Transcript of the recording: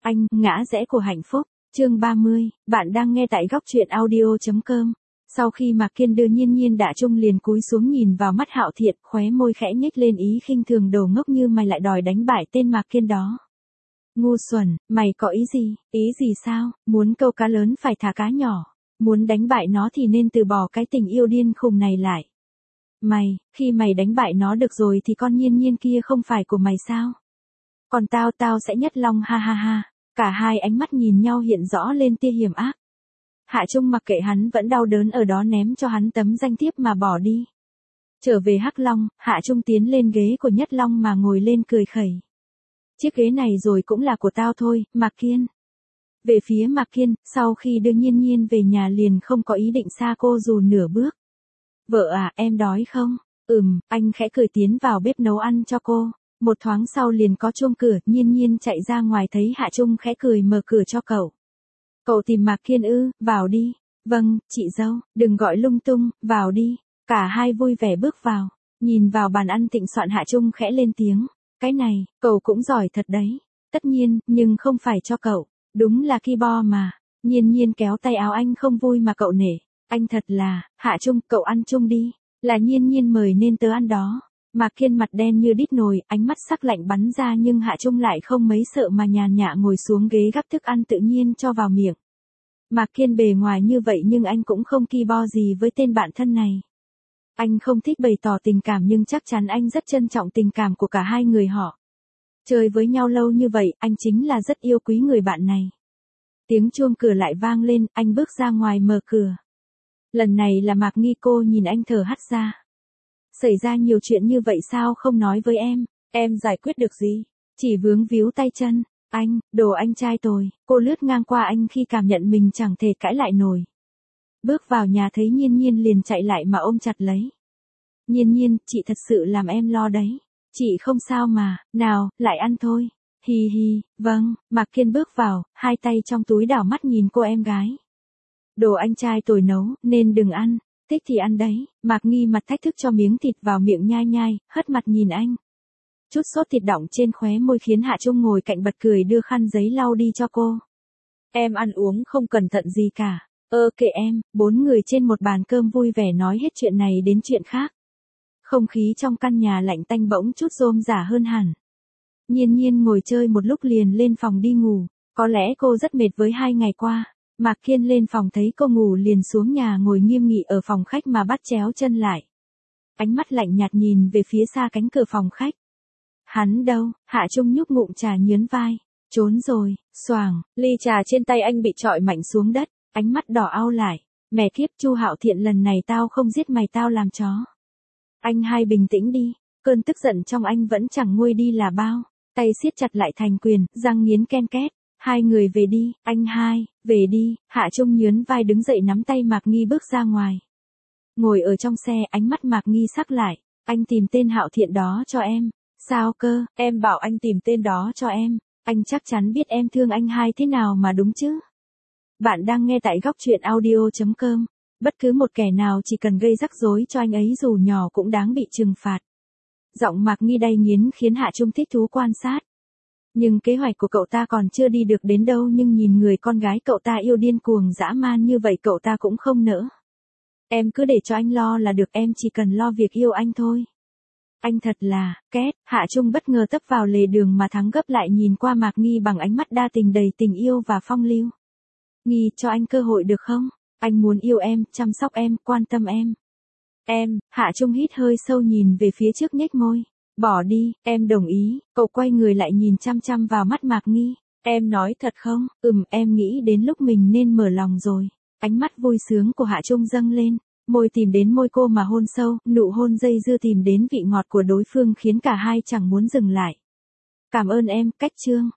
Anh, ngã rẽ của hạnh phúc. Chương 30, bạn đang nghe tại góc truyện audio.com. Sau khi Mạc Kiên đưa Nhiên Nhiên Đả Trung liền cúi xuống nhìn vào mắt Hạo Thiện, khóe môi khẽ nhếch lên ý khinh thường, đồ ngốc như mày lại đòi đánh bại tên Mạc Kiên đó. Ngu xuẩn, mày có ý gì? Ý gì sao? Muốn câu cá lớn phải thả cá nhỏ. Muốn đánh bại nó thì nên từ bỏ cái tình yêu điên khùng này lại. Khi mày đánh bại nó được rồi thì con Nhiên Nhiên kia không phải của mày sao? Còn tao sẽ nhất long, ha ha ha. Cả hai ánh mắt nhìn nhau hiện rõ lên tia hiểm ác. Hạ Trung mặc kệ hắn vẫn đau đớn ở đó, ném cho hắn tấm danh thiếp mà bỏ đi. Trở về Hắc Long, Hạ Trung tiến lên ghế của Nhất Long mà ngồi lên cười khẩy. Chiếc ghế này rồi cũng là của tao thôi, Mạc Kiên. Về phía Mạc Kiên, sau khi đưa Nhiên Nhiên về nhà liền không có ý định xa cô dù nửa bước. Vợ à, em đói không? Anh khẽ cười tiến vào bếp nấu ăn cho cô. Một thoáng sau liền có chuông cửa, Nhiên Nhiên chạy ra ngoài thấy Hạ Trung khẽ cười mở cửa cho cậu. Cậu tìm Mạc Kiên ư? Vào đi. Vâng, chị dâu, đừng gọi lung tung, vào đi. Cả hai vui vẻ bước vào. Nhìn vào bàn ăn thịnh soạn, Hạ Trung khẽ lên tiếng. Cái này, cậu cũng giỏi thật đấy. Tất nhiên, nhưng không phải cho cậu. Đúng là keyboard mà. Nhiên Nhiên kéo tay áo anh, không vui mà cậu nể. Anh thật là, Hạ Trung, cậu ăn chung đi. Là Nhiên Nhiên mời nên tớ ăn đó. Mạc Kiên mặt đen như đít nồi, ánh mắt sắc lạnh bắn ra, nhưng Hạ Trung lại không mấy sợ mà nhàn nhã ngồi xuống ghế gắp thức ăn tự nhiên cho vào miệng. Mạc Kiên bề ngoài như vậy nhưng anh cũng không ki bo gì với tên bạn thân này. Anh không thích bày tỏ tình cảm nhưng chắc chắn anh rất trân trọng tình cảm của cả hai người họ. Chơi với nhau lâu như vậy, anh chính là rất yêu quý người bạn này. Tiếng chuông cửa lại vang lên, anh bước ra ngoài mở cửa. Lần này là Mạc Nghi, cô nhìn anh thở hắt ra. Xảy ra nhiều chuyện như vậy sao không nói với em giải quyết được gì? Chỉ vướng víu tay chân. Anh, đồ anh trai tồi. Cô lướt ngang qua anh khi cảm nhận mình chẳng thể cãi lại nổi. Bước vào nhà thấy Nhiên Nhiên liền chạy lại mà ôm chặt lấy. Nhiên Nhiên, chị thật sự làm em lo đấy. Chị không sao mà, nào, lại ăn thôi. Hi hi, vâng. Mạc Kiên bước vào, hai tay trong túi đảo mắt nhìn cô em gái. Đồ anh trai tồi nấu, nên đừng ăn. Thích thì ăn đấy. Mạc Nghi mặt thách thức cho miếng thịt vào miệng nhai nhai, hất mặt nhìn anh. Chút sốt thịt đọng trên khóe môi khiến Hạ Trung ngồi cạnh bật cười đưa khăn giấy lau đi cho cô. Em ăn uống không cẩn thận gì cả. Kệ em. Bốn người trên một bàn cơm vui vẻ nói hết chuyện này đến chuyện khác. Không khí trong căn nhà lạnh tanh bỗng chút rôm rả hơn hẳn. Nhiên Nhiên ngồi chơi một lúc liền lên phòng đi ngủ. Có lẽ cô rất mệt với 2 ngày qua. Mạc Kiên lên phòng thấy cô ngủ liền xuống nhà ngồi nghiêm nghị ở phòng khách mà bắt chéo chân lại. Ánh mắt lạnh nhạt nhìn về phía xa cánh cửa phòng khách. Hắn đâu? Hạ Trung nhúc ngụm trà nhớn vai. Trốn rồi. Xoàng, ly trà trên tay anh bị trọi mạnh xuống đất. Ánh mắt đỏ au lại. Mẹ kiếp, Chu Hạo Thiện, lần này tao không giết mày, tao làm chó. Anh hai bình tĩnh đi. Cơn tức giận trong anh vẫn chẳng nguôi đi là bao. Tay siết chặt lại thành quyền, răng nghiến ken két. Hai người về đi, anh hai, về đi. Hạ Trung nhớn vai đứng dậy nắm tay Mạc Nghi bước ra ngoài. Ngồi ở trong xe, ánh mắt Mạc Nghi sắc lại. Anh tìm tên Hạo Thiện đó cho em. Sao cơ? Em bảo anh tìm tên đó cho em. Anh chắc chắn biết em thương anh hai thế nào mà đúng chứ. Bạn đang nghe tại góc truyện audio.com. Bất cứ một kẻ nào chỉ cần gây rắc rối cho anh ấy dù nhỏ cũng đáng bị trừng phạt. Giọng Mạc Nghi đay nghiến khiến Hạ Trung thích thú quan sát. Nhưng kế hoạch của cậu ta còn chưa đi được đến đâu, nhưng nhìn người con gái cậu ta yêu điên cuồng dã man như vậy cậu ta cũng không nỡ. Em cứ để cho anh lo là được, em chỉ cần lo việc yêu anh thôi. Anh thật là, két. Hạ Trung bất ngờ tấp vào lề đường mà thắng gấp lại nhìn qua Mạc Nghi bằng ánh mắt đa tình đầy tình yêu và phong lưu. Nghi, cho anh cơ hội được không? Anh muốn yêu em, chăm sóc em, quan tâm em. Hạ Trung hít hơi sâu nhìn về phía trước nhếch môi. Bỏ đi, em đồng ý. Cậu quay người lại nhìn chăm chăm vào mắt Mạc Nghi. Em nói thật không? Em nghĩ đến lúc mình nên mở lòng rồi. Ánh mắt vui sướng của Hạ Trung dâng lên. Môi tìm đến môi cô mà hôn sâu, nụ hôn dây dưa tìm đến vị ngọt của đối phương khiến cả hai chẳng muốn dừng lại. Cảm ơn em, cách chương.